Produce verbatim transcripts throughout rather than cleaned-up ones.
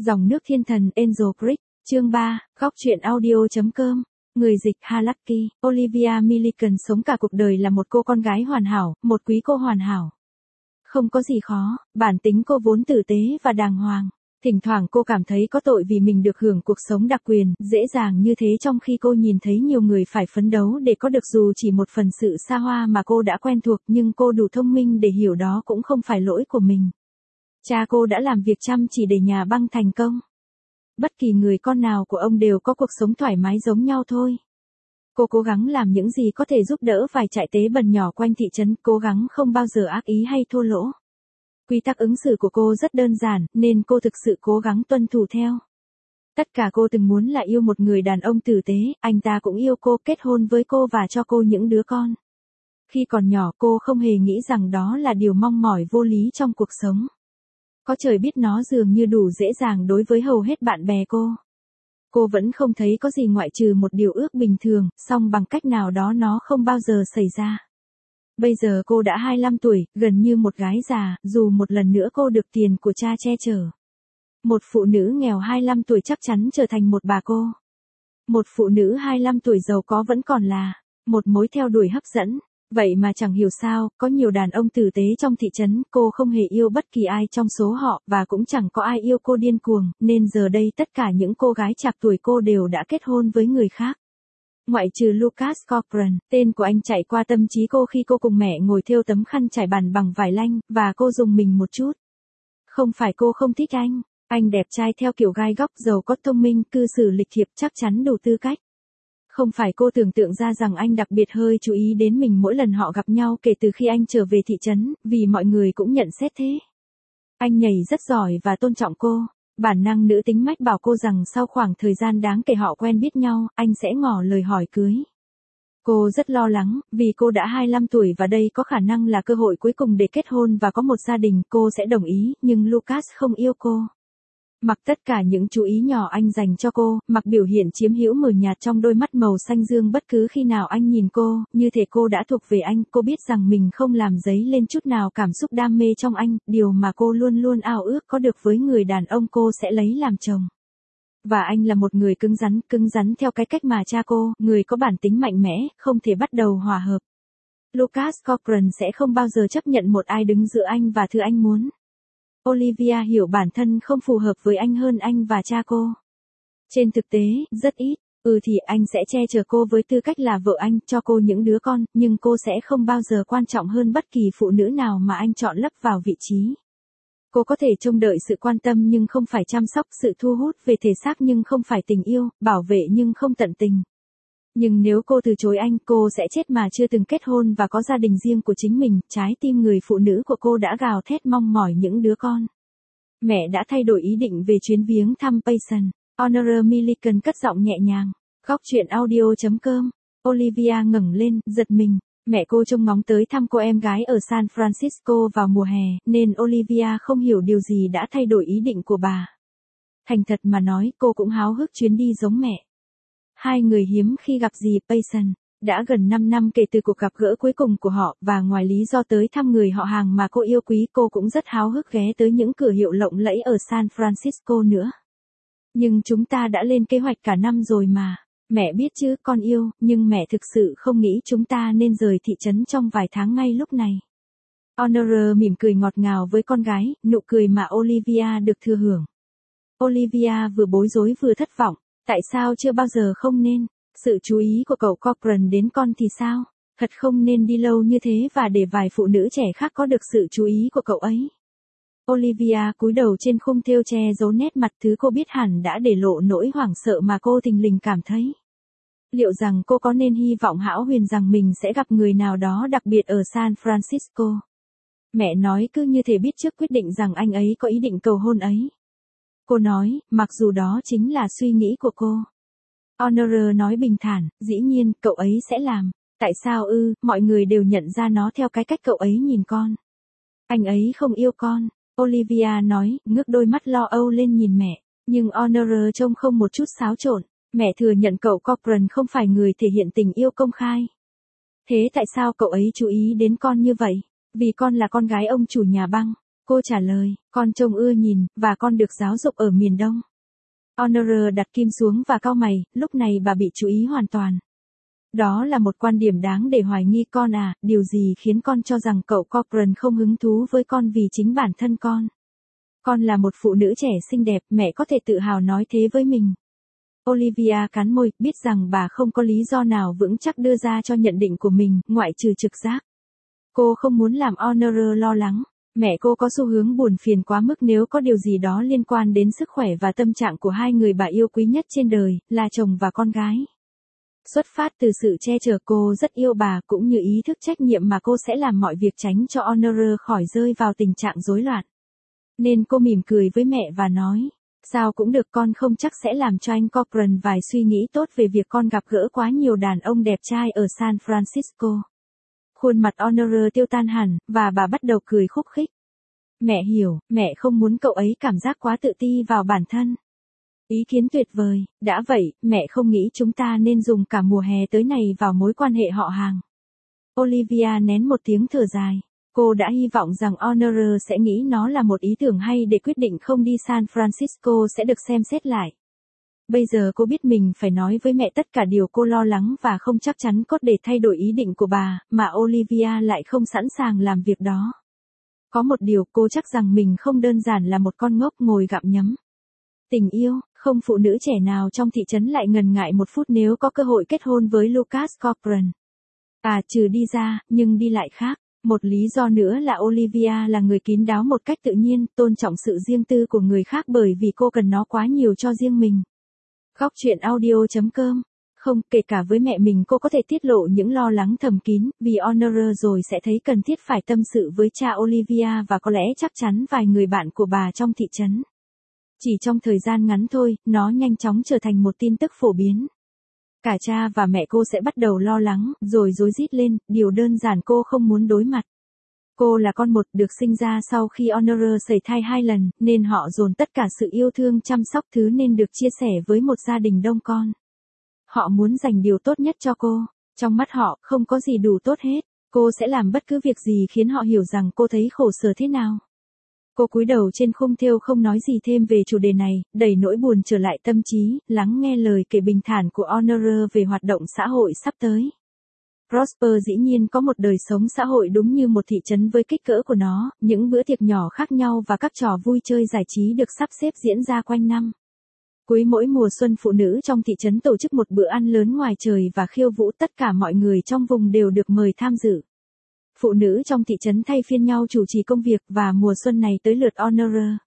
Dòng nước thiên thần Angel Creek, chương ba, góc truyện audio.com. Người dịch Halaki, Olivia Milliken sống cả cuộc đời là một cô con gái hoàn hảo, một quý cô hoàn hảo. Không có gì khó, bản tính cô vốn tử tế và đàng hoàng. Thỉnh thoảng cô cảm thấy có tội vì mình được hưởng cuộc sống đặc quyền, dễ dàng như thế trong khi cô nhìn thấy nhiều người phải phấn đấu để có được dù chỉ một phần sự xa hoa mà cô đã quen thuộc, nhưng cô đủ thông minh để hiểu đó cũng không phải lỗi của mình. Cha cô đã làm việc chăm chỉ để nhà băng thành công. Bất kỳ người con nào của ông đều có cuộc sống thoải mái giống nhau thôi. Cô cố gắng làm những gì có thể giúp đỡ vài trại tế bần nhỏ quanh thị trấn, cố gắng không bao giờ ác ý hay thô lỗ. Quy tắc ứng xử của cô rất đơn giản, nên cô thực sự cố gắng tuân thủ theo. Tất cả cô từng muốn là yêu một người đàn ông tử tế, anh ta cũng yêu cô, kết hôn với cô và cho cô những đứa con. Khi còn nhỏ cô không hề nghĩ rằng đó là điều mong mỏi vô lý trong cuộc sống. Có trời biết nó dường như đủ dễ dàng đối với hầu hết bạn bè cô. Cô vẫn không thấy có gì ngoại trừ một điều ước bình thường, song bằng cách nào đó nó không bao giờ xảy ra. Bây giờ cô đã hai mươi lăm tuổi, gần như một gái già, dù một lần nữa cô được tiền của cha che chở. Một phụ nữ nghèo hai mươi lăm tuổi chắc chắn trở thành một bà cô. Một phụ nữ hai mươi lăm tuổi giàu có vẫn còn là một mối theo đuổi hấp dẫn. Vậy mà chẳng hiểu sao, có nhiều đàn ông tử tế trong thị trấn, cô không hề yêu bất kỳ ai trong số họ, và cũng chẳng có ai yêu cô điên cuồng, nên giờ đây tất cả những cô gái chạc tuổi cô đều đã kết hôn với người khác. Ngoại trừ Lucas Cochran, tên của anh chạy qua tâm trí cô khi cô cùng mẹ ngồi thêu tấm khăn trải bàn bằng vải lanh, và cô dùng mình một chút. Không phải cô không thích anh, anh đẹp trai theo kiểu gai góc, giàu có, thông minh, cư xử lịch thiệp, chắc chắn đủ tư cách. Không phải cô tưởng tượng ra rằng anh đặc biệt hơi chú ý đến mình mỗi lần họ gặp nhau kể từ khi anh trở về thị trấn, vì mọi người cũng nhận xét thế. Anh nhảy rất giỏi và tôn trọng cô. Bản năng nữ tính mách bảo cô rằng sau khoảng thời gian đáng kể họ quen biết nhau, anh sẽ ngỏ lời hỏi cưới. Cô rất lo lắng, vì cô đã hai mươi lăm tuổi và đây có khả năng là cơ hội cuối cùng để kết hôn và có một gia đình. Cô sẽ đồng ý, nhưng Lucas không yêu cô. Mặc tất cả những chú ý nhỏ anh dành cho cô, mặc biểu hiện chiếm hữu mờ nhạt trong đôi mắt màu xanh dương bất cứ khi nào anh nhìn cô, như thể cô đã thuộc về anh. Cô biết rằng mình không làm dấy lên chút nào cảm xúc đam mê trong anh, điều mà cô luôn luôn ao ước có được với người đàn ông cô sẽ lấy làm chồng. Và anh là một người cứng rắn, cứng rắn theo cái cách mà cha cô, người có bản tính mạnh mẽ, không thể bắt đầu hòa hợp. Lucas Cochran sẽ không bao giờ chấp nhận một ai đứng giữa anh và thứ anh muốn. Olivia hiểu bản thân không phù hợp với anh hơn anh và cha cô. Trên thực tế, rất ít. Ừ thì anh sẽ che chở cô với tư cách là vợ anh, cho cô những đứa con, nhưng cô sẽ không bao giờ quan trọng hơn bất kỳ phụ nữ nào mà anh chọn lấp vào vị trí. Cô có thể trông đợi sự quan tâm nhưng không phải chăm sóc, sự thu hút về thể xác nhưng không phải tình yêu, bảo vệ nhưng không tận tình. Nhưng nếu cô từ chối anh, cô sẽ chết mà chưa từng kết hôn và có gia đình riêng của chính mình. Trái tim người phụ nữ của cô đã gào thét mong mỏi những đứa con. Mẹ đã thay đổi ý định về chuyến viếng thăm Payson. Honora Milliken cất giọng nhẹ nhàng. Góc truyện audio.com. Olivia ngẩng lên, giật mình. Mẹ cô trông ngóng tới thăm cô em gái ở San Francisco vào mùa hè, nên Olivia không hiểu điều gì đã thay đổi ý định của bà. Thành thật mà nói, cô cũng háo hức chuyến đi giống mẹ. Hai người hiếm khi gặp dì Payson. Đã gần năm năm kể từ cuộc gặp gỡ cuối cùng của họ, và ngoài lý do tới thăm người họ hàng mà cô yêu quý, cô cũng rất háo hức ghé tới những cửa hiệu lộng lẫy ở San Francisco nữa. Nhưng chúng ta đã lên kế hoạch cả năm rồi mà. Mẹ biết chứ, con yêu, nhưng mẹ thực sự không nghĩ chúng ta nên rời thị trấn trong vài tháng ngay lúc này. Honora mỉm cười ngọt ngào với con gái, nụ cười mà Olivia được thừa hưởng. Olivia vừa bối rối vừa thất vọng. Tại sao chưa bao giờ không nên? Sự chú ý của cậu Cochran đến con thì sao? Thật không nên đi lâu như thế và để vài phụ nữ trẻ khác có được sự chú ý của cậu ấy. Olivia cúi đầu trên khung thêu che giấu nét mặt, thứ cô biết hẳn đã để lộ nỗi hoảng sợ mà cô thình lình cảm thấy. Liệu rằng cô có nên hy vọng hão huyền rằng mình sẽ gặp người nào đó đặc biệt ở San Francisco? Mẹ nói cứ như thể biết trước quyết định rằng anh ấy có ý định cầu hôn ấy. Cô nói, mặc dù đó chính là suy nghĩ của cô. Honora nói bình thản, dĩ nhiên, cậu ấy sẽ làm. Tại sao ư, mọi người đều nhận ra nó theo cái cách cậu ấy nhìn con. Anh ấy không yêu con. Olivia nói, ngước đôi mắt lo âu lên nhìn mẹ. Nhưng Honora trông không một chút xáo trộn. Mẹ thừa nhận cậu Cochran không phải người thể hiện tình yêu công khai. Thế tại sao cậu ấy chú ý đến con như vậy? Vì con là con gái ông chủ nhà băng. Cô trả lời, con trông ưa nhìn, và con được giáo dục ở miền Đông. Honor đặt kim xuống và cau mày, lúc này bà bị chú ý hoàn toàn. Đó là một quan điểm đáng để hoài nghi con à, điều gì khiến con cho rằng cậu Cochran không hứng thú với con vì chính bản thân con? Con là một phụ nữ trẻ xinh đẹp, mẹ có thể tự hào nói thế với mình. Olivia cắn môi, biết rằng bà không có lý do nào vững chắc đưa ra cho nhận định của mình, ngoại trừ trực giác. Cô không muốn làm Honor lo lắng. Mẹ cô có xu hướng buồn phiền quá mức nếu có điều gì đó liên quan đến sức khỏe và tâm trạng của hai người bà yêu quý nhất trên đời, là chồng và con gái. Xuất phát từ sự che chở, cô rất yêu bà cũng như ý thức trách nhiệm mà cô sẽ làm mọi việc tránh cho Honor khỏi rơi vào tình trạng rối loạn. Nên cô mỉm cười với mẹ và nói, sao cũng được, con không chắc sẽ làm cho anh Cochran vài suy nghĩ tốt về việc con gặp gỡ quá nhiều đàn ông đẹp trai ở San Francisco. Khuôn mặt Honor tiêu tan hẳn, và bà bắt đầu cười khúc khích. Mẹ hiểu, mẹ không muốn cậu ấy cảm giác quá tự ti vào bản thân. Ý kiến tuyệt vời, đã vậy, mẹ không nghĩ chúng ta nên dùng cả mùa hè tới này vào mối quan hệ họ hàng. Olivia nén một tiếng thở dài. Cô đã hy vọng rằng Honor sẽ nghĩ nó là một ý tưởng hay để quyết định không đi San Francisco sẽ được xem xét lại. Bây giờ cô biết mình phải nói với mẹ tất cả điều cô lo lắng và không chắc chắn có để thay đổi ý định của bà, mà Olivia lại không sẵn sàng làm việc đó. Có một điều cô chắc rằng mình không đơn giản là một con ngốc ngồi gặm nhấm. Tình yêu, không phụ nữ trẻ nào trong thị trấn lại ngần ngại một phút nếu có cơ hội kết hôn với Lucas Cochran. À, trừ đi ra, nhưng đi lại khác. Một lý do nữa là Olivia là người kín đáo một cách tự nhiên, tôn trọng sự riêng tư của người khác bởi vì cô cần nó quá nhiều cho riêng mình. Góc truyện audio chấm com. Không, kể cả với mẹ mình cô có thể tiết lộ những lo lắng thầm kín, vì Honor rồi sẽ thấy cần thiết phải tâm sự với cha Olivia và có lẽ chắc chắn vài người bạn của bà trong thị trấn. Chỉ trong thời gian ngắn thôi, nó nhanh chóng trở thành một tin tức phổ biến. Cả cha và mẹ cô sẽ bắt đầu lo lắng, rồi rối rít lên, điều đơn giản cô không muốn đối mặt. Cô là con một, được sinh ra sau khi Honor sẩy thai hai lần, nên họ dồn tất cả sự yêu thương chăm sóc thứ nên được chia sẻ với một gia đình đông con. Họ muốn dành điều tốt nhất cho cô. Trong mắt họ, không có gì đủ tốt hết. Cô sẽ làm bất cứ việc gì khiến họ hiểu rằng cô thấy khổ sở thế nào. Cô cúi đầu trên khung thêu không nói gì thêm về chủ đề này, đẩy nỗi buồn trở lại tâm trí, lắng nghe lời kể bình thản của Honor về hoạt động xã hội sắp tới. Prosper dĩ nhiên có một đời sống xã hội đúng như một thị trấn với kích cỡ của nó, những bữa tiệc nhỏ khác nhau và các trò vui chơi giải trí được sắp xếp diễn ra quanh năm. Cuối mỗi mùa xuân, phụ nữ trong thị trấn tổ chức một bữa ăn lớn ngoài trời và khiêu vũ, tất cả mọi người trong vùng đều được mời tham dự. Phụ nữ trong thị trấn thay phiên nhau chủ trì công việc và mùa xuân này tới lượt Honor.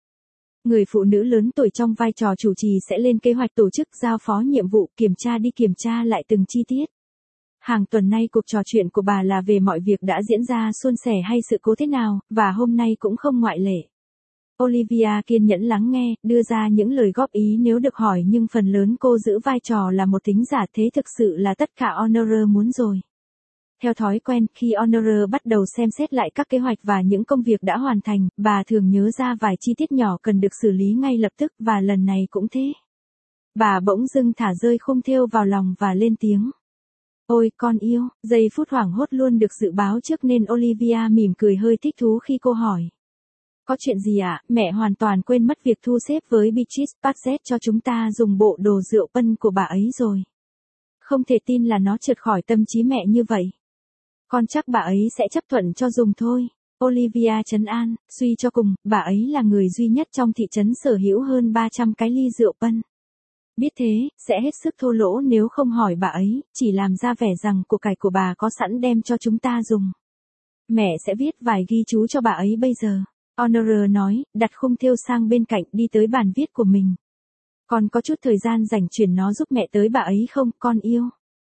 Người phụ nữ lớn tuổi trong vai trò chủ trì sẽ lên kế hoạch tổ chức, giao phó nhiệm vụ, kiểm tra đi kiểm tra lại từng chi tiết. Hàng tuần nay cuộc trò chuyện của bà là về mọi việc đã diễn ra suôn sẻ hay sự cố thế nào, và hôm nay cũng không ngoại lệ. Olivia kiên nhẫn lắng nghe, đưa ra những lời góp ý nếu được hỏi, nhưng phần lớn cô giữ vai trò là một thính giả, thế thực sự là tất cả Honor muốn rồi. Theo thói quen, khi Honor bắt đầu xem xét lại các kế hoạch và những công việc đã hoàn thành, bà thường nhớ ra vài chi tiết nhỏ cần được xử lý ngay lập tức, và lần này cũng thế. Bà bỗng dưng thả rơi khung thêu vào lòng và lên tiếng. Ôi, con yêu, giây phút hoảng hốt luôn được dự báo trước nên Olivia mỉm cười hơi thích thú khi cô hỏi. Có chuyện gì ạ? À? Mẹ hoàn toàn quên mất việc thu xếp với Beatrice Paget cho chúng ta dùng bộ đồ rượu pân của bà ấy rồi. Không thể tin là nó trượt khỏi tâm trí mẹ như vậy. Con chắc bà ấy sẽ chấp thuận cho dùng thôi. Olivia trấn an, suy cho cùng, bà ấy là người duy nhất trong thị trấn sở hữu hơn ba trăm cái ly rượu pân. Biết thế, sẽ hết sức thô lỗ nếu không hỏi bà ấy, chỉ làm ra vẻ rằng của cải của bà có sẵn đem cho chúng ta dùng. Mẹ sẽ viết vài ghi chú cho bà ấy bây giờ. Honor nói, đặt khung thêu sang bên cạnh, đi tới bàn viết của mình. Con có chút thời gian dành chuyển nó giúp mẹ tới bà ấy không, con yêu?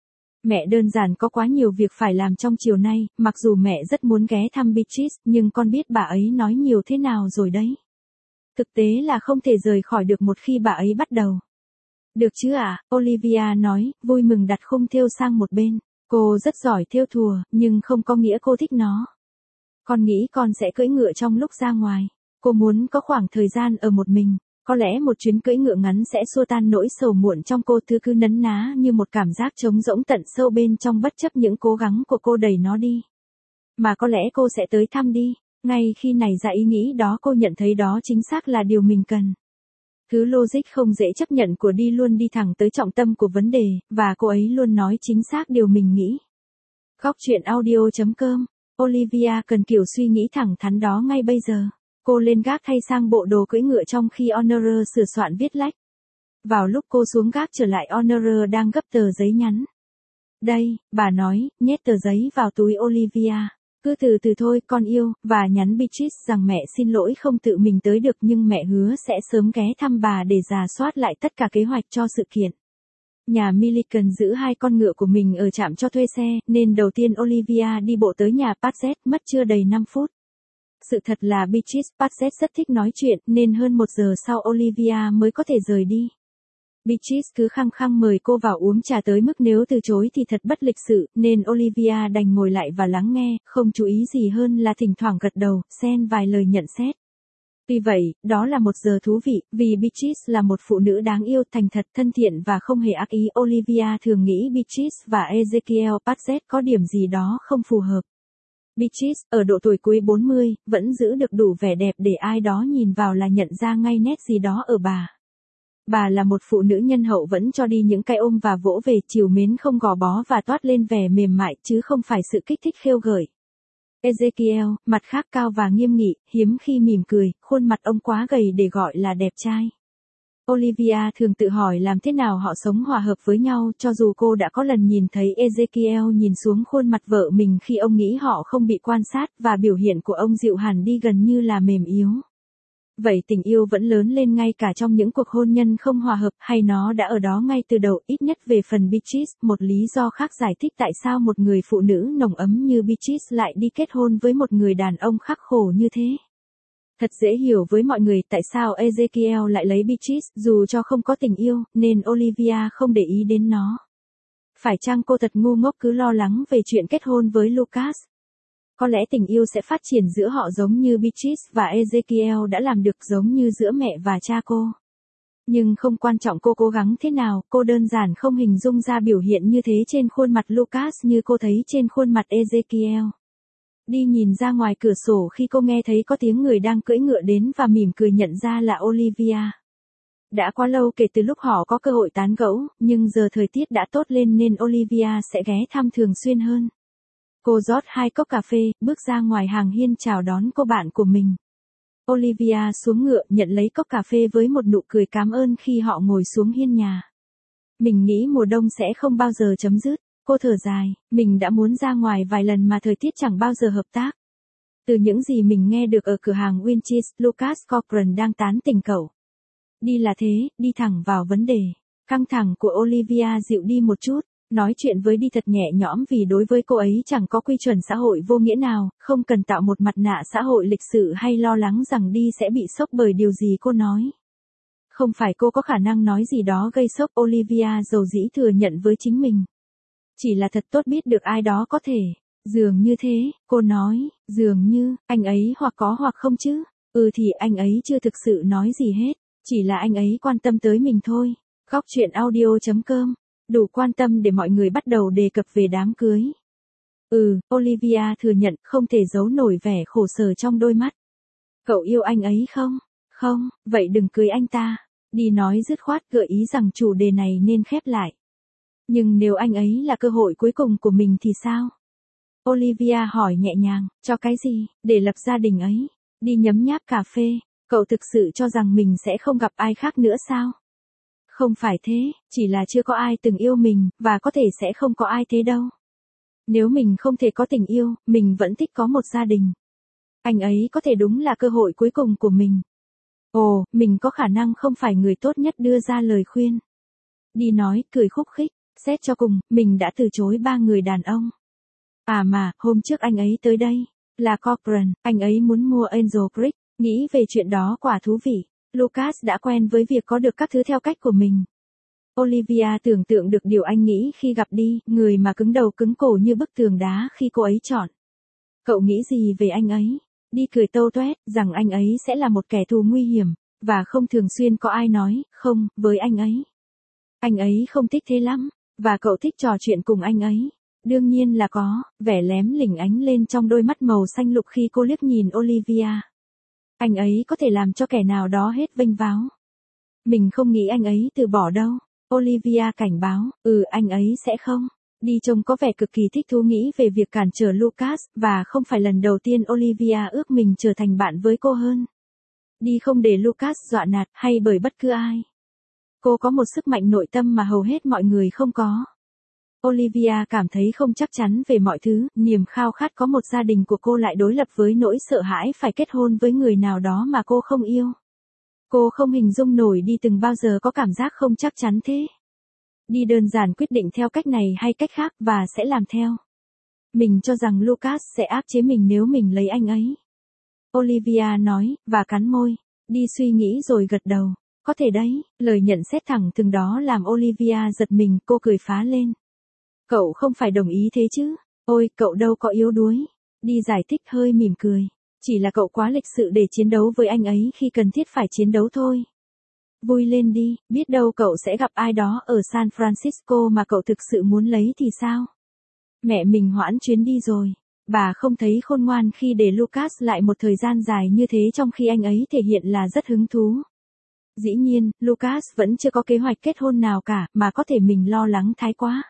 Mẹ đơn giản có quá nhiều việc phải làm trong chiều nay, mặc dù mẹ rất muốn ghé thăm Beatrice, nhưng con biết bà ấy nói nhiều thế nào rồi đấy. Thực tế là không thể rời khỏi được một khi bà ấy bắt đầu. Được chứ ạ, à? Olivia nói, vui mừng đặt khung thêu sang một bên. Cô rất giỏi thêu thùa, nhưng không có nghĩa cô thích nó. Con nghĩ con sẽ cưỡi ngựa trong lúc ra ngoài. Cô muốn có khoảng thời gian ở một mình. Có lẽ một chuyến cưỡi ngựa ngắn sẽ xua tan nỗi sầu muộn trong cô, thứ cứ nấn ná như một cảm giác trống rỗng tận sâu bên trong, bất chấp những cố gắng của cô đẩy nó đi. Mà có lẽ cô sẽ tới thăm đi. Ngay khi nảy ra ý nghĩ đó cô nhận thấy đó chính xác là điều mình cần. Thứ logic không dễ chấp nhận của đi luôn đi thẳng tới trọng tâm của vấn đề, và cô ấy luôn nói chính xác điều mình nghĩ. Góc chuyện audio chấm com. Olivia cần kiểu suy nghĩ thẳng thắn đó ngay bây giờ. Cô lên gác thay sang bộ đồ cưỡi ngựa trong khi Honora sửa soạn viết lách. Vào lúc cô xuống gác trở lại, Honora đang gấp tờ giấy nhắn. Đây, bà nói, nhét tờ giấy vào túi Olivia. Cứ từ từ thôi con yêu, và nhắn Beatrice rằng mẹ xin lỗi không tự mình tới được nhưng mẹ hứa sẽ sớm ghé thăm bà để rà soát lại tất cả kế hoạch cho sự kiện. Nhà Milliken giữ hai con ngựa của mình ở trạm cho thuê xe, nên đầu tiên Olivia đi bộ tới nhà Paget mất chưa đầy năm phút. Sự thật là Beatrice Paget rất thích nói chuyện, nên hơn một giờ sau Olivia mới có thể rời đi. Beatrice cứ khăng khăng mời cô vào uống trà tới mức nếu từ chối thì thật bất lịch sự, nên Olivia đành ngồi lại và lắng nghe, không chú ý gì hơn là thỉnh thoảng gật đầu, xen vài lời nhận xét. Tuy vậy, đó là một giờ thú vị, vì Beatrice là một phụ nữ đáng yêu, thành thật, thân thiện và không hề ác ý. Olivia thường nghĩ Beatrice và Ezekiel Paget có điểm gì đó không phù hợp. Beatrice, ở độ tuổi cuối bốn mươi, vẫn giữ được đủ vẻ đẹp để ai đó nhìn vào là nhận ra ngay nét gì đó ở bà. Bà là một phụ nữ nhân hậu, vẫn cho đi những cái ôm và vỗ về, trìu mến không gò bó và toát lên vẻ mềm mại chứ không phải sự kích thích khêu gợi. Ezekiel, mặt khác cao và nghiêm nghị, hiếm khi mỉm cười, khuôn mặt ông quá gầy để gọi là đẹp trai. Olivia thường tự hỏi làm thế nào họ sống hòa hợp với nhau, cho dù cô đã có lần nhìn thấy Ezekiel nhìn xuống khuôn mặt vợ mình khi ông nghĩ họ không bị quan sát, và biểu hiện của ông dịu hẳn đi gần như là mềm yếu. Vậy tình yêu vẫn lớn lên ngay cả trong những cuộc hôn nhân không hòa hợp, hay nó đã ở đó ngay từ đầu? Ít nhất về phần Beatrice, một lý do khác giải thích tại sao một người phụ nữ nồng ấm như Beatrice lại đi kết hôn với một người đàn ông khắc khổ như thế. Thật dễ hiểu với mọi người tại sao Ezekiel lại lấy Beatrice, dù cho không có tình yêu, nên Olivia không để ý đến nó. Phải chăng cô thật ngu ngốc cứ lo lắng về chuyện kết hôn với Lucas? Có lẽ tình yêu sẽ phát triển giữa họ giống như Beatrice và Ezekiel đã làm được, giống như giữa mẹ và cha cô. Nhưng không quan trọng cô cố gắng thế nào, cô đơn giản không hình dung ra biểu hiện như thế trên khuôn mặt Lucas như cô thấy trên khuôn mặt Ezekiel. Đi nhìn ra ngoài cửa sổ khi cô nghe thấy có tiếng người đang cưỡi ngựa đến và mỉm cười nhận ra là Olivia. Đã quá lâu kể từ lúc họ có cơ hội tán gẫu, nhưng giờ thời tiết đã tốt lên nên Olivia sẽ ghé thăm thường xuyên hơn. Cô rót hai cốc cà phê, bước ra ngoài hàng hiên chào đón cô bạn của mình. Olivia xuống ngựa nhận lấy cốc cà phê với một nụ cười cảm ơn khi họ ngồi xuống hiên nhà. Mình nghĩ mùa đông sẽ không bao giờ chấm dứt. Cô thở dài, mình đã muốn ra ngoài vài lần mà thời tiết chẳng bao giờ hợp tác. Từ những gì mình nghe được ở cửa hàng Winch's, Lucas Cochran đang tán tỉnh cậu. Đi là thế, đi thẳng vào vấn đề. Căng thẳng của Olivia dịu đi một chút, nói chuyện với đi thật nhẹ nhõm vì đối với cô ấy chẳng có quy chuẩn xã hội vô nghĩa nào, không cần tạo một mặt nạ xã hội lịch sự hay lo lắng rằng đi sẽ bị sốc bởi điều gì cô nói. Không phải cô có khả năng nói gì đó gây sốc, Olivia dầu dĩ thừa nhận với chính mình. Chỉ là thật tốt biết được ai đó có thể. Dường như thế, cô nói, dường như, anh ấy hoặc có hoặc không chứ. Ừ thì anh ấy chưa thực sự nói gì hết. Chỉ là anh ấy quan tâm tới mình thôi. Góc chuyện audio chấm com. Đủ quan tâm để mọi người bắt đầu đề cập về đám cưới. Ừ, Olivia thừa nhận không thể giấu nổi vẻ khổ sở trong đôi mắt. Cậu yêu anh ấy không? Không, vậy đừng cưới anh ta. Đi nói dứt khoát gợi ý rằng chủ đề này nên khép lại. Nhưng nếu anh ấy là cơ hội cuối cùng của mình thì sao? Olivia hỏi nhẹ nhàng, cho cái gì, để lập gia đình ấy? Đi nhấm nháp cà phê, cậu thực sự cho rằng mình sẽ không gặp ai khác nữa sao? Không phải thế, chỉ là chưa có ai từng yêu mình, và có thể sẽ không có ai thế đâu. Nếu mình không thể có tình yêu, mình vẫn thích có một gia đình. Anh ấy có thể đúng là cơ hội cuối cùng của mình. Ồ, mình có khả năng không phải người tốt nhất đưa ra lời khuyên. Đi nói, cười khúc khích. Xét cho cùng, mình đã từ chối ba người đàn ông. À mà, hôm trước anh ấy tới đây. Là Cochran, anh ấy muốn mua Angel Creek. Nghĩ về chuyện đó quả thú vị. Lucas đã quen với việc có được các thứ theo cách của mình. Olivia tưởng tượng được điều anh nghĩ khi gặp đi, người mà cứng đầu cứng cổ như bức tường đá khi cô ấy chọn. Cậu nghĩ gì về anh ấy? Đi cười tâu toét, rằng anh ấy sẽ là một kẻ thù nguy hiểm, và không thường xuyên có ai nói, không, với anh ấy. Anh ấy không thích thế lắm, và cậu thích trò chuyện cùng anh ấy. Đương nhiên là có, vẻ lém lỉnh ánh lên trong đôi mắt màu xanh lục khi cô liếc nhìn Olivia. Anh ấy có thể làm cho kẻ nào đó hết vênh váo. Mình không nghĩ anh ấy từ bỏ đâu. Olivia cảnh báo, ừ anh ấy sẽ không. Đi trông có vẻ cực kỳ thích thú nghĩ về việc cản trở Lucas, và không phải lần đầu tiên Olivia ước mình trở thành bạn với cô hơn. Đi không để Lucas dọa nạt, hay bởi bất cứ ai. Cô có một sức mạnh nội tâm mà hầu hết mọi người không có. Olivia cảm thấy không chắc chắn về mọi thứ, niềm khao khát có một gia đình của cô lại đối lập với nỗi sợ hãi phải kết hôn với người nào đó mà cô không yêu. Cô không hình dung nổi đi từng bao giờ có cảm giác không chắc chắn thế. Đi đơn giản quyết định theo cách này hay cách khác và sẽ làm theo. Mình cho rằng Lucas sẽ áp chế mình nếu mình lấy anh ấy. Olivia nói, và cắn môi. Đi suy nghĩ rồi gật đầu. Có thể đấy, lời nhận xét thẳng thừng đó làm Olivia giật mình, cô cười phá lên. Cậu không phải đồng ý thế chứ? Ôi, cậu đâu có yếu đuối. Đi giải thích hơi mỉm cười. Chỉ là cậu quá lịch sự để chiến đấu với anh ấy khi cần thiết phải chiến đấu thôi. Vui lên đi, biết đâu cậu sẽ gặp ai đó ở San Francisco mà cậu thực sự muốn lấy thì sao? Mẹ mình hoãn chuyến đi rồi. Bà không thấy khôn ngoan khi để Lucas lại một thời gian dài như thế trong khi anh ấy thể hiện là rất hứng thú. Dĩ nhiên, Lucas vẫn chưa có kế hoạch kết hôn nào cả, mà có thể mình lo lắng thái quá.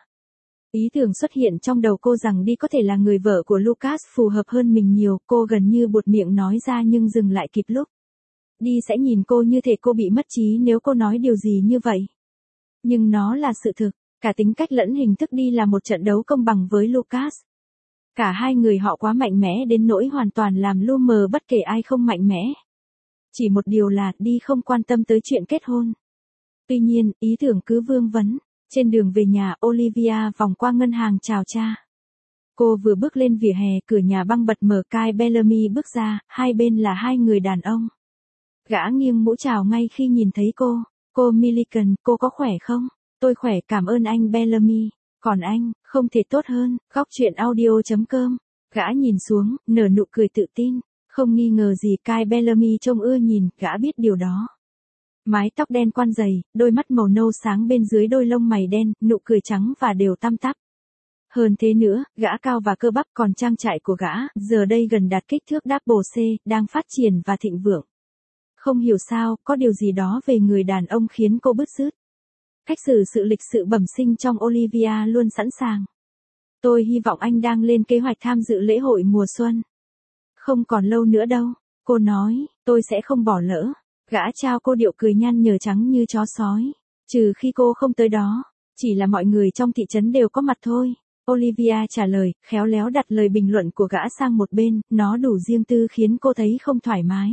Ý tưởng xuất hiện trong đầu cô rằng đi có thể là người vợ của Lucas phù hợp hơn mình nhiều, cô gần như buột miệng nói ra nhưng dừng lại kịp lúc. Đi sẽ nhìn cô như thể cô bị mất trí nếu cô nói điều gì như vậy. Nhưng nó là sự thực, cả tính cách lẫn hình thức đi là một trận đấu công bằng với Lucas. Cả hai người họ quá mạnh mẽ đến nỗi hoàn toàn làm lu mờ bất kể ai không mạnh mẽ. Chỉ một điều là đi không quan tâm tới chuyện kết hôn. Tuy nhiên, ý tưởng cứ vương vấn. Trên đường về nhà, Olivia vòng qua ngân hàng chào cha. Cô vừa bước lên vỉa hè, cửa nhà băng bật mở, Kyle Bellamy bước ra, hai bên là hai người đàn ông. Gã nghiêng mũ chào ngay khi nhìn thấy cô. Cô Milliken, cô có khỏe không? Tôi khỏe, cảm ơn anh Bellamy. Còn anh, không thể tốt hơn. Góc chuyện audio chấm com. Gã nhìn xuống, nở nụ cười tự tin. Không nghi ngờ gì Kyle Bellamy trông ưa nhìn, gã biết điều đó. Mái tóc đen quăn dày, đôi mắt màu nâu sáng bên dưới đôi lông mày đen, nụ cười trắng và đều tăm tắp. Hơn thế nữa, gã cao và cơ bắp, còn trang trại của gã, giờ đây gần đạt kích thước Double C, đang phát triển và thịnh vượng. Không hiểu sao, có điều gì đó về người đàn ông khiến cô bứt rứt. Cách xử sự lịch sự bẩm sinh trong Olivia luôn sẵn sàng. Tôi hy vọng anh đang lên kế hoạch tham dự lễ hội mùa xuân. Không còn lâu nữa đâu, cô nói, tôi sẽ không bỏ lỡ. Gã trao cô điệu cười nhăn nhở trắng như chó sói. Trừ khi cô không tới đó, chỉ là mọi người trong thị trấn đều có mặt thôi. Olivia trả lời, khéo léo đặt lời bình luận của gã sang một bên, nó đủ riêng tư khiến cô thấy không thoải mái.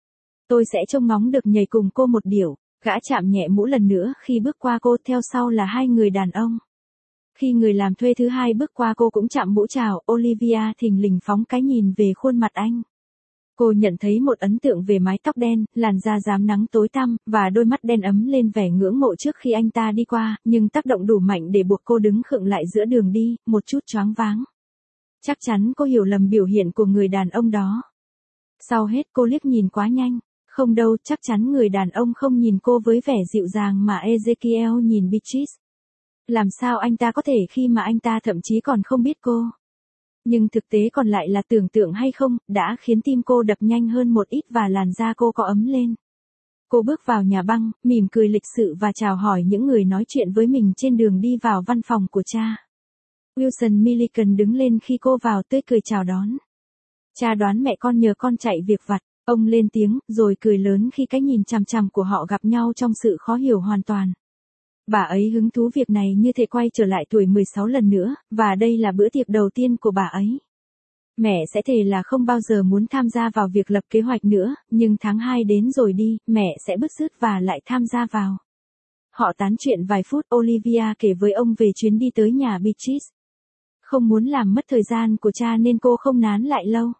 Tôi sẽ trông ngóng được nhảy cùng cô một điệu. Gã chạm nhẹ mũ lần nữa khi bước qua cô, theo sau là hai người đàn ông. Khi người làm thuê thứ hai bước qua cô cũng chạm mũ chào, Olivia thình lình phóng cái nhìn về khuôn mặt anh. Cô nhận thấy một ấn tượng về mái tóc đen, làn da rám nắng tối tăm, và đôi mắt đen ấm lên vẻ ngưỡng mộ trước khi anh ta đi qua, nhưng tác động đủ mạnh để buộc cô đứng khựng lại giữa đường đi, một chút choáng váng. Chắc chắn cô hiểu lầm biểu hiện của người đàn ông đó. Sau hết cô liếc nhìn quá nhanh. Không đâu, chắc chắn người đàn ông không nhìn cô với vẻ dịu dàng mà Ezekiel nhìn Beatrice. Làm sao anh ta có thể khi mà anh ta thậm chí còn không biết cô. Nhưng thực tế còn lại là tưởng tượng hay không, đã khiến tim cô đập nhanh hơn một ít và làn da cô có ấm lên. Cô bước vào nhà băng, mỉm cười lịch sự và chào hỏi những người nói chuyện với mình trên đường đi vào văn phòng của cha. Wilson Milliken đứng lên khi cô vào, tươi cười chào đón. Cha đoán mẹ con nhờ con chạy việc vặt. Ông lên tiếng, rồi cười lớn khi cái nhìn chằm chằm của họ gặp nhau trong sự khó hiểu hoàn toàn. Bà ấy hứng thú việc này như thể quay trở lại tuổi mười sáu lần nữa, và đây là bữa tiệc đầu tiên của bà ấy. Mẹ sẽ thề là không bao giờ muốn tham gia vào việc lập kế hoạch nữa, nhưng tháng hai đến rồi đi, mẹ sẽ bứt rứt và lại tham gia vào. Họ tán chuyện vài phút, Olivia kể với ông về chuyến đi tới nhà Beatrice. Không muốn làm mất thời gian của cha nên cô không nán lại lâu.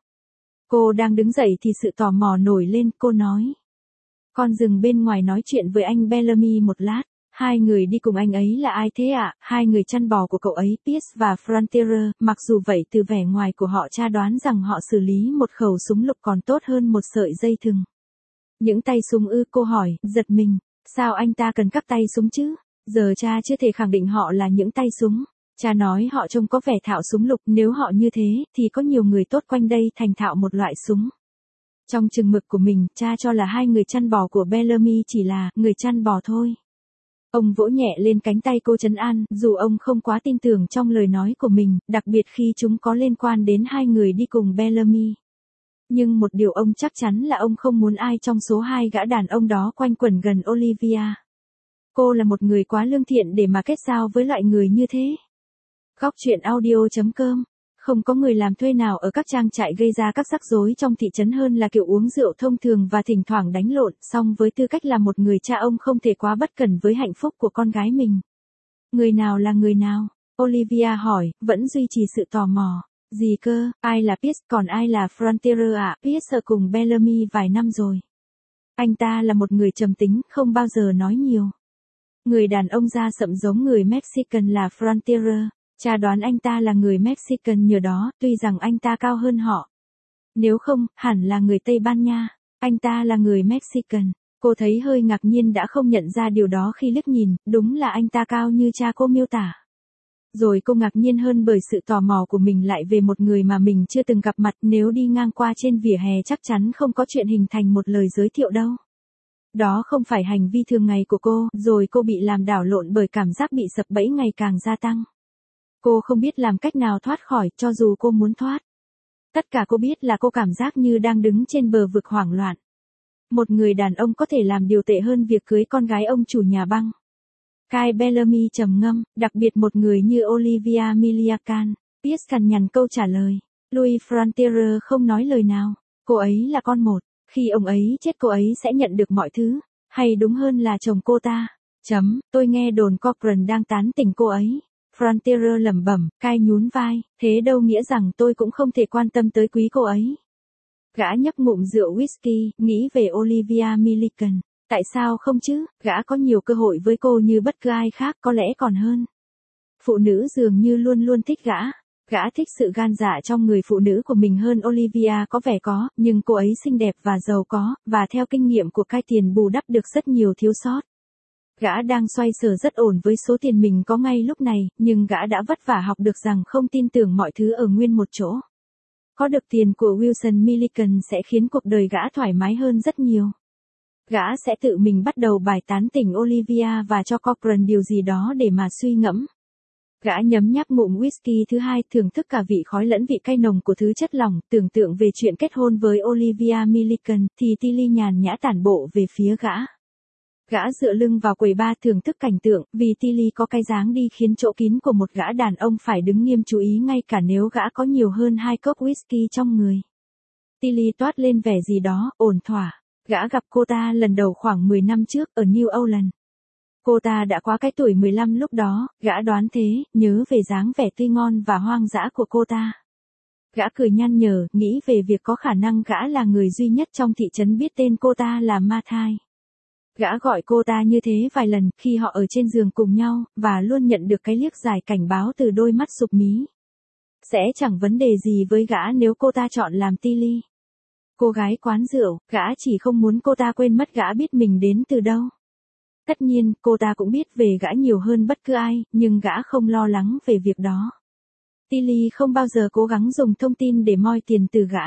Cô đang đứng dậy thì sự tò mò nổi lên, cô nói. Con dừng bên ngoài nói chuyện với anh Bellamy một lát. Hai người đi cùng anh ấy là ai thế ạ? À? Hai người chăn bò của cậu ấy, Pierce và Frontier. Mặc dù vậy từ vẻ ngoài của họ cha đoán rằng họ xử lý một khẩu súng lục còn tốt hơn một sợi dây thừng. Những tay súng ư? Cô hỏi, giật mình. Sao anh ta cần cắp tay súng chứ? Giờ cha chưa thể khẳng định họ là những tay súng. Cha nói họ trông có vẻ thạo súng lục, nếu họ như thế, thì có nhiều người tốt quanh đây thành thạo một loại súng. Trong chừng mực của mình, cha cho là hai người chăn bò của Bellamy chỉ là người chăn bò thôi. Ông vỗ nhẹ lên cánh tay cô trấn an, dù ông không quá tin tưởng trong lời nói của mình, đặc biệt khi chúng có liên quan đến hai người đi cùng Bellamy. Nhưng một điều ông chắc chắn là ông không muốn ai trong số hai gã đàn ông đó quanh quẩn gần Olivia. Cô là một người quá lương thiện để mà kết giao với loại người như thế. Góc truyện audio chấm com. Không có người làm thuê nào ở các trang trại gây ra các rắc rối trong thị trấn hơn là kiểu uống rượu thông thường và thỉnh thoảng đánh lộn, song với tư cách là một người cha ông không thể quá bất cẩn với hạnh phúc của con gái mình. Người nào là người nào? Olivia hỏi, vẫn duy trì sự tò mò. Gì cơ, ai là Pierce, còn ai là Frontier ạ? À? Pierce ở cùng Bellamy vài năm rồi. Anh ta là một người trầm tính, không bao giờ nói nhiều. Người đàn ông da sậm giống người Mexican là Frontier. Cha đoán anh ta là người Mexican nhờ đó, tuy rằng anh ta cao hơn họ. Nếu không, hẳn là người Tây Ban Nha. Anh ta là người Mexican. Cô thấy hơi ngạc nhiên đã không nhận ra điều đó khi liếc nhìn, đúng là anh ta cao như cha cô miêu tả. Rồi cô ngạc nhiên hơn bởi sự tò mò của mình lại về một người mà mình chưa từng gặp mặt, nếu đi ngang qua trên vỉa hè chắc chắn không có chuyện hình thành một lời giới thiệu đâu. Đó không phải hành vi thường ngày của cô, rồi cô bị làm đảo lộn bởi cảm giác bị sập bẫy ngày càng gia tăng. Cô không biết làm cách nào thoát khỏi, cho dù cô muốn thoát. Tất cả cô biết là cô cảm giác như đang đứng trên bờ vực hoảng loạn. Một người đàn ông có thể làm điều tệ hơn việc cưới con gái ông chủ nhà băng. Kyle Bellamy trầm ngâm, đặc biệt một người như Olivia Miliacan. Pierce cằn nhằn câu trả lời. Louis Frontier không nói lời nào. Cô ấy là con một. Khi ông ấy chết cô ấy sẽ nhận được mọi thứ. Hay đúng hơn là chồng cô ta. Chấm, tôi nghe đồn Cochran đang tán tỉnh cô ấy. Frontier lẩm bẩm, Kyle nhún vai, thế đâu nghĩa rằng tôi cũng không thể quan tâm tới quý cô ấy. Gã nhấp ngụm rượu whisky, nghĩ về Olivia Milliken. Tại sao không chứ, gã có nhiều cơ hội với cô như bất cứ ai khác, có lẽ còn hơn. Phụ nữ dường như luôn luôn thích gã. Gã thích sự gan dạ trong người phụ nữ của mình hơn Olivia có vẻ có, nhưng cô ấy xinh đẹp và giàu có, và theo kinh nghiệm của cai tiền bù đắp được rất nhiều thiếu sót. Gã đang xoay sở rất ổn với số tiền mình có ngay lúc này, nhưng gã đã vất vả học được rằng không tin tưởng mọi thứ ở nguyên một chỗ. Có được tiền của Wilson Milliken sẽ khiến cuộc đời gã thoải mái hơn rất nhiều. Gã sẽ tự mình bắt đầu bài tán tỉnh Olivia và cho Cochran điều gì đó để mà suy ngẫm. Gã nhấm nháp ngụm whisky thứ hai, thưởng thức cả vị khói lẫn vị cay nồng của thứ chất lỏng, tưởng tượng về chuyện kết hôn với Olivia Milliken, thì Tilly nhàn nhã tản bộ về phía gã. Gã dựa lưng vào quầy bar thưởng thức cảnh tượng, vì Tilly có cái dáng đi khiến chỗ kín của một gã đàn ông phải đứng nghiêm chú ý ngay cả nếu gã có nhiều hơn hai cốc whisky trong người. Tilly toát lên vẻ gì đó, ổn thỏa. Gã gặp cô ta lần đầu khoảng mười năm trước ở New Orleans. Cô ta đã quá cái tuổi mười lăm lúc đó, gã đoán thế, nhớ về dáng vẻ tươi ngon và hoang dã của cô ta. Gã cười nhăn nhở, nghĩ về việc có khả năng gã là người duy nhất trong thị trấn biết tên cô ta là Mathai. Gã gọi cô ta như thế vài lần khi họ ở trên giường cùng nhau, và luôn nhận được cái liếc dài cảnh báo từ đôi mắt sụp mí. Sẽ chẳng vấn đề gì với gã nếu cô ta chọn làm Tilly. Cô gái quán rượu, gã chỉ không muốn cô ta quên mất gã biết mình đến từ đâu. Tất nhiên, cô ta cũng biết về gã nhiều hơn bất cứ ai, nhưng gã không lo lắng về việc đó. Tilly không bao giờ cố gắng dùng thông tin để moi tiền từ gã.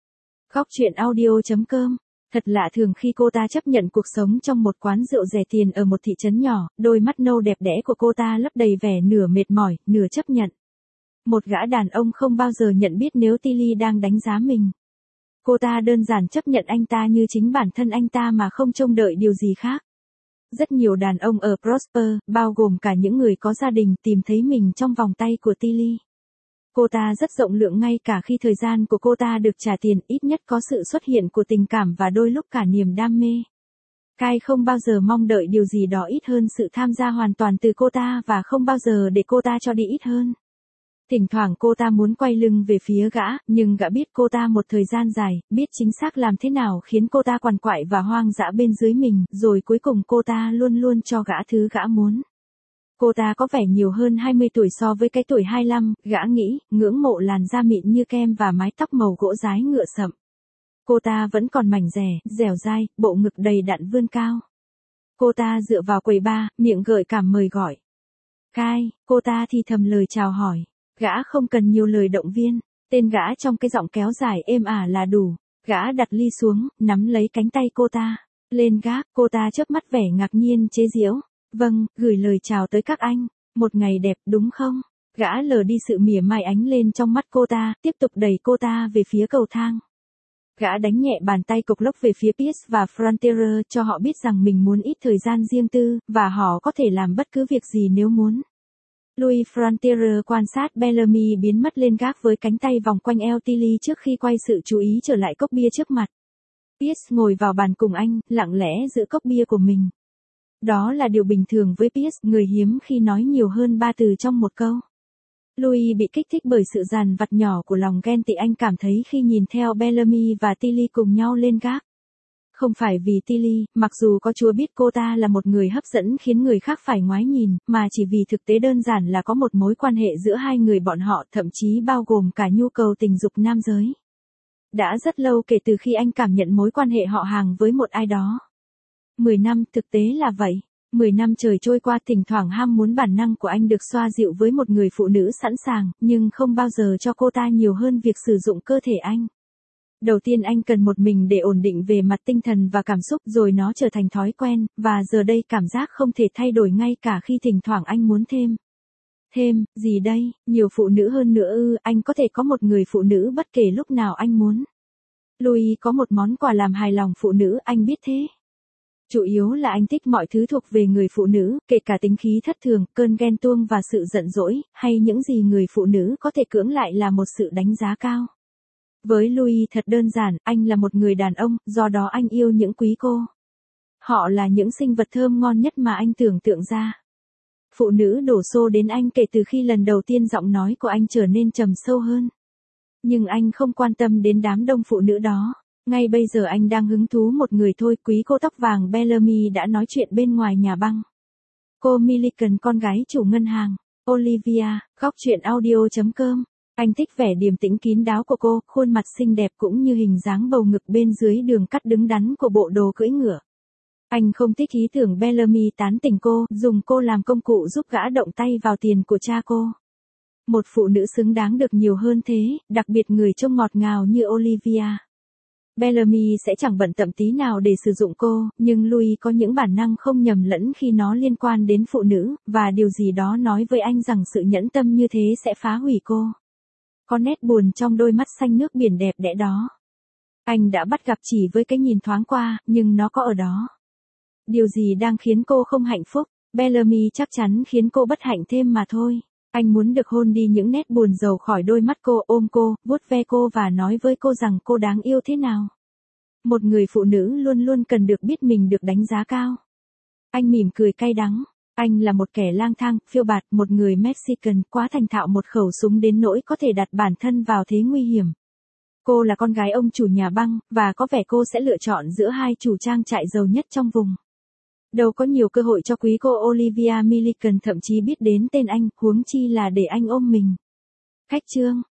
Góc truyện audio chấm com. Thật lạ thường khi cô ta chấp nhận cuộc sống trong một quán rượu rẻ tiền ở một thị trấn nhỏ, đôi mắt nâu đẹp đẽ của cô ta lấp đầy vẻ nửa mệt mỏi, nửa chấp nhận. Một gã đàn ông không bao giờ nhận biết nếu Tilly đang đánh giá mình. Cô ta đơn giản chấp nhận anh ta như chính bản thân anh ta mà không trông đợi điều gì khác. Rất nhiều đàn ông ở Prosper, bao gồm cả những người có gia đình, tìm thấy mình trong vòng tay của Tilly. Cô ta rất rộng lượng ngay cả khi thời gian của cô ta được trả tiền, ít nhất có sự xuất hiện của tình cảm và đôi lúc cả niềm đam mê. Kyle không bao giờ mong đợi điều gì đó ít hơn sự tham gia hoàn toàn từ cô ta và không bao giờ để cô ta cho đi ít hơn. Thỉnh thoảng cô ta muốn quay lưng về phía gã, nhưng gã biết cô ta một thời gian dài, biết chính xác làm thế nào khiến cô ta quằn quại và hoang dã bên dưới mình, rồi cuối cùng cô ta luôn luôn cho gã thứ gã muốn. Cô ta có vẻ nhiều hơn hai mươi tuổi so với cái tuổi hai mươi lăm, gã nghĩ, ngưỡng mộ làn da mịn như kem và mái tóc màu gỗ dái ngựa sậm. Cô ta vẫn còn mảnh dẻ, dẻo dai, bộ ngực đầy đặn vươn cao. Cô ta dựa vào quầy bar, miệng gợi cảm mời gọi. Kai, cô ta thì thầm lời chào hỏi. Gã không cần nhiều lời động viên, tên gã trong cái giọng kéo dài êm ả là đủ. Gã đặt ly xuống, nắm lấy cánh tay cô ta. Lên gác, cô ta chớp mắt vẻ ngạc nhiên chế giễu. Vâng, gửi lời chào tới các anh. Một ngày đẹp đúng không? Gã lờ đi sự mỉa mai ánh lên trong mắt cô ta, tiếp tục đẩy cô ta về phía cầu thang. Gã đánh nhẹ bàn tay cộc lốc về phía Pierce và Frontier cho họ biết rằng mình muốn ít thời gian riêng tư, và họ có thể làm bất cứ việc gì nếu muốn. Louis Frontier quan sát Bellamy biến mất lên gác với cánh tay vòng quanh eo Tilly trước khi quay sự chú ý trở lại cốc bia trước mặt. Pierce ngồi vào bàn cùng anh, lặng lẽ giữ cốc bia của mình. Đó là điều bình thường với Pierce, người hiếm khi nói nhiều hơn ba từ trong một câu. Louis bị kích thích bởi sự dằn vặt nhỏ của lòng ghen tị anh cảm thấy khi nhìn theo Bellamy và Tilly cùng nhau lên gác. Không phải vì Tilly, mặc dù có Chúa biết cô ta là một người hấp dẫn khiến người khác phải ngoái nhìn, mà chỉ vì thực tế đơn giản là có một mối quan hệ giữa hai người bọn họ, thậm chí bao gồm cả nhu cầu tình dục nam giới. Đã rất lâu kể từ khi anh cảm nhận mối quan hệ họ hàng với một ai đó. Mười năm, thực tế là vậy. Mười năm trời trôi qua, thỉnh thoảng ham muốn bản năng của anh được xoa dịu với một người phụ nữ sẵn sàng, nhưng không bao giờ cho cô ta nhiều hơn việc sử dụng cơ thể anh. Đầu tiên anh cần một mình để ổn định về mặt tinh thần và cảm xúc, rồi nó trở thành thói quen, và giờ đây cảm giác không thể thay đổi ngay cả khi thỉnh thoảng anh muốn thêm. Thêm, gì đây, nhiều phụ nữ hơn nữa ư, anh có thể có một người phụ nữ bất kể lúc nào anh muốn. Louis có một món quà làm hài lòng phụ nữ, anh biết thế. Chủ yếu là anh thích mọi thứ thuộc về người phụ nữ, kể cả tính khí thất thường, cơn ghen tuông và sự giận dỗi, hay những gì người phụ nữ có thể cưỡng lại là một sự đánh giá cao. Với Louis thật đơn giản, anh là một người đàn ông, do đó anh yêu những quý cô. Họ là những sinh vật thơm ngon nhất mà anh tưởng tượng ra. Phụ nữ đổ xô đến anh kể từ khi lần đầu tiên giọng nói của anh trở nên trầm sâu hơn. Nhưng anh không quan tâm đến đám đông phụ nữ đó. Ngay bây giờ anh đang hứng thú một người thôi. Quý cô tóc vàng Bellamy đã nói chuyện bên ngoài nhà băng. Cô Milliken, con gái chủ ngân hàng. Olivia, góc truyện audio chấm com. Anh thích vẻ điềm tĩnh kín đáo của cô, khuôn mặt xinh đẹp cũng như hình dáng bầu ngực bên dưới đường cắt đứng đắn của bộ đồ cưỡi ngựa. Anh không thích ý tưởng Bellamy tán tỉnh cô, dùng cô làm công cụ giúp gã động tay vào tiền của cha cô. Một phụ nữ xứng đáng được nhiều hơn thế, đặc biệt người trông ngọt ngào như Olivia. Bellamy sẽ chẳng bận tâm tí nào để sử dụng cô, nhưng Louis có những bản năng không nhầm lẫn khi nó liên quan đến phụ nữ, và điều gì đó nói với anh rằng sự nhẫn tâm như thế sẽ phá hủy cô. Có nét buồn trong đôi mắt xanh nước biển đẹp đẽ đó. Anh đã bắt gặp chỉ với cái nhìn thoáng qua, nhưng nó có ở đó. Điều gì đang khiến cô không hạnh phúc? Bellamy chắc chắn khiến cô bất hạnh thêm mà thôi. Anh muốn được hôn đi những nét buồn rầu khỏi đôi mắt cô, ôm cô, vuốt ve cô và nói với cô rằng cô đáng yêu thế nào. Một người phụ nữ luôn luôn cần được biết mình được đánh giá cao. Anh mỉm cười cay đắng. Anh là một kẻ lang thang, phiêu bạt, một người Mexican, quá thành thạo một khẩu súng đến nỗi có thể đặt bản thân vào thế nguy hiểm. Cô là con gái ông chủ nhà băng, và có vẻ cô sẽ lựa chọn giữa hai chủ trang trại giàu nhất trong vùng. Đâu có nhiều cơ hội cho quý cô Olivia Milliken thậm chí biết đến tên anh, huống chi là để anh ôm mình. Khách chương.